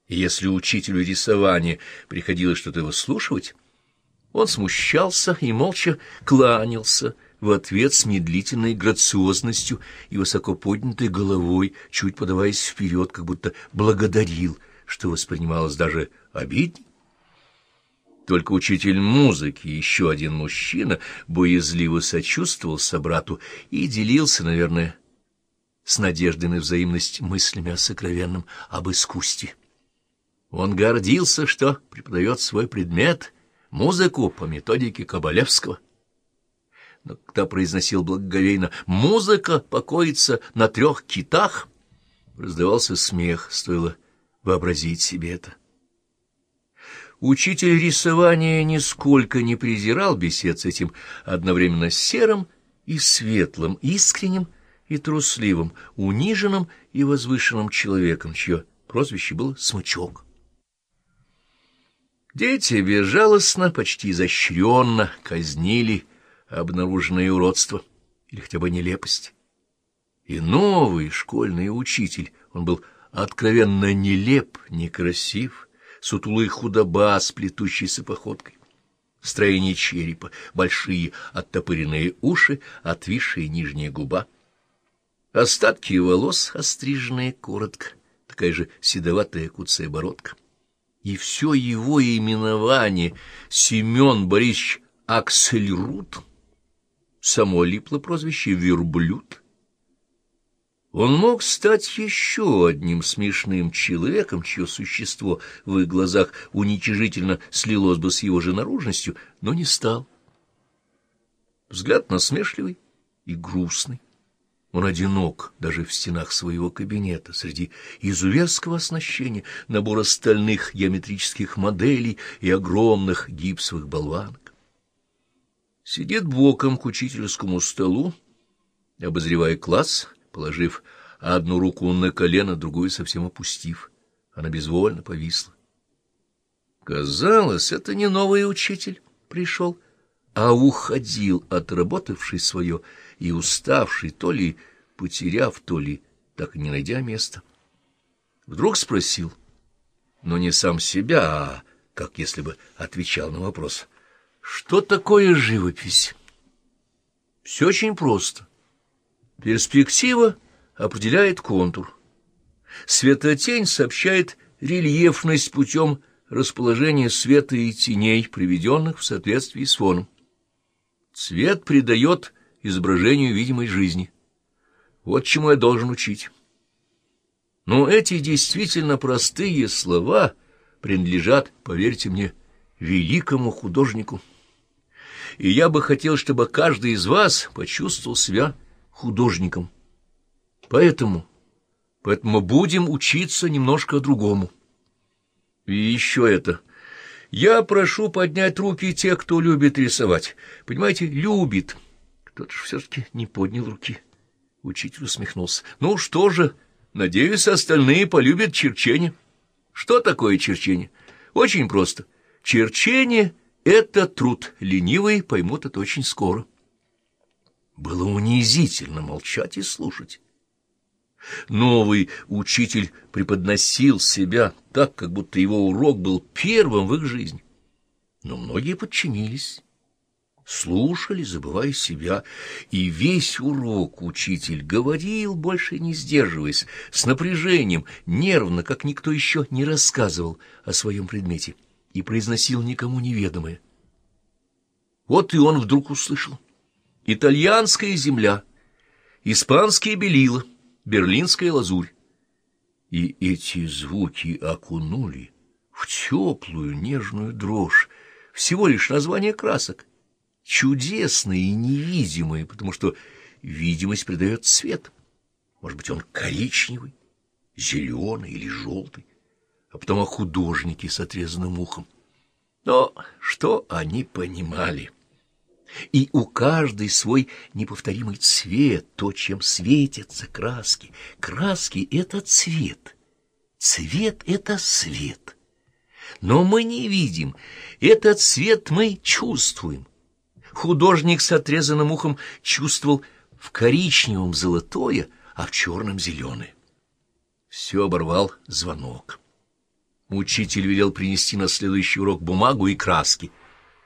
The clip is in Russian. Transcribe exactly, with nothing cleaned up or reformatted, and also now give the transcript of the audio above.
И если учителю рисования приходилось что-то выслушивать, он смущался и молча кланялся в ответ с медлительной грациозностью и высоко поднятой головой, чуть подаваясь вперед, как будто благодарил, что воспринималось даже обидней. Только учитель музыки, еще один мужчина, боязливо сочувствовал собрату и делился, наверное, с надеждой на взаимность мыслями о сокровенном, об искусстве. Он гордился, что преподает свой предмет, музыку по методике Кабалевского. Но когда произносил благоговейно «музыка покоится на трех китах», раздавался смех, стоило вообразить себе это. Учитель рисования нисколько не презирал бесед с этим одновременно серым и светлым, искренним и трусливым, униженным и возвышенным человеком, чье прозвище было Смычок. Дети безжалостно, почти изощренно казнили обнаруженное уродство или хотя бы нелепость. И новый школьный учитель, он был откровенно нелеп, некрасив, сутулый худоба с плетущейся походкой, строение черепа, большие оттопыренные уши, отвисшая нижняя губа, остатки волос, остриженные коротко, такая же седоватая куцая бородка. И все его именование Семен Борисович Аксельрут, само липло прозвище Верблюд. Он мог стать еще одним смешным человеком, чье существо в их глазах уничижительно слилось бы с его же наружностью, но не стал. Взгляд насмешливый и грустный. Он одинок даже в стенах своего кабинета, среди изуверского оснащения, набора стальных геометрических моделей и огромных гипсовых болванок. Сидит боком к учительскому столу, обозревая класс, положив одну руку на колено, другую совсем опустив. Она безвольно повисла. Казалось, это не новый учитель пришел, а уходил, отработавший свое и уставший, то ли потеряв, то ли так и не найдя места. Вдруг спросил, но не сам себя, а как если бы отвечал на вопрос: что такое живопись? Все очень просто. Перспектива определяет контур. Светотень сообщает рельефность путем расположения света и теней, приведенных в соответствии с фоном. Цвет придает изображению видимой жизни. Вот чему я должен учить. Но эти действительно простые слова принадлежат, поверьте мне, великому художнику. И я бы хотел, чтобы каждый из вас почувствовал себя художником. Поэтому, поэтому будем учиться немножко другому. И еще это. Я прошу поднять руки тех, кто любит рисовать. Понимаете, любит. Кто-то же все-таки не поднял руки. Учитель усмехнулся. Ну что же, надеюсь, остальные полюбят черчение. Что такое черчение? Очень просто. Черчение — это труд. Ленивые поймут это очень скоро. Было унизительно молчать и слушать. Новый учитель преподносил себя так, как будто его урок был первым в их жизни. Но многие подчинились, слушали, забывая себя, и весь урок учитель говорил, больше не сдерживаясь, с напряжением, нервно, как никто еще не рассказывал о своем предмете, и произносил никому неведомое. Вот и он вдруг услышал: итальянская земля, испанские белила, берлинская лазурь. И эти звуки окунули в теплую нежную дрожь всего лишь название красок, чудесные и невидимые, потому что видимость придает цвет. Может быть, он коричневый, зеленый или желтый, а потом о художнике с отрезанным ухом. Но что они понимали? И у каждой свой неповторимый цвет, то, чем светятся краски. Краски — это цвет, цвет — это свет. Но мы не видим, этот цвет мы чувствуем. Художник с отрезанным ухом чувствовал в коричневом золотое, а в черном зеленое. Все оборвал звонок. Учитель велел принести на следующий урок бумагу и краски.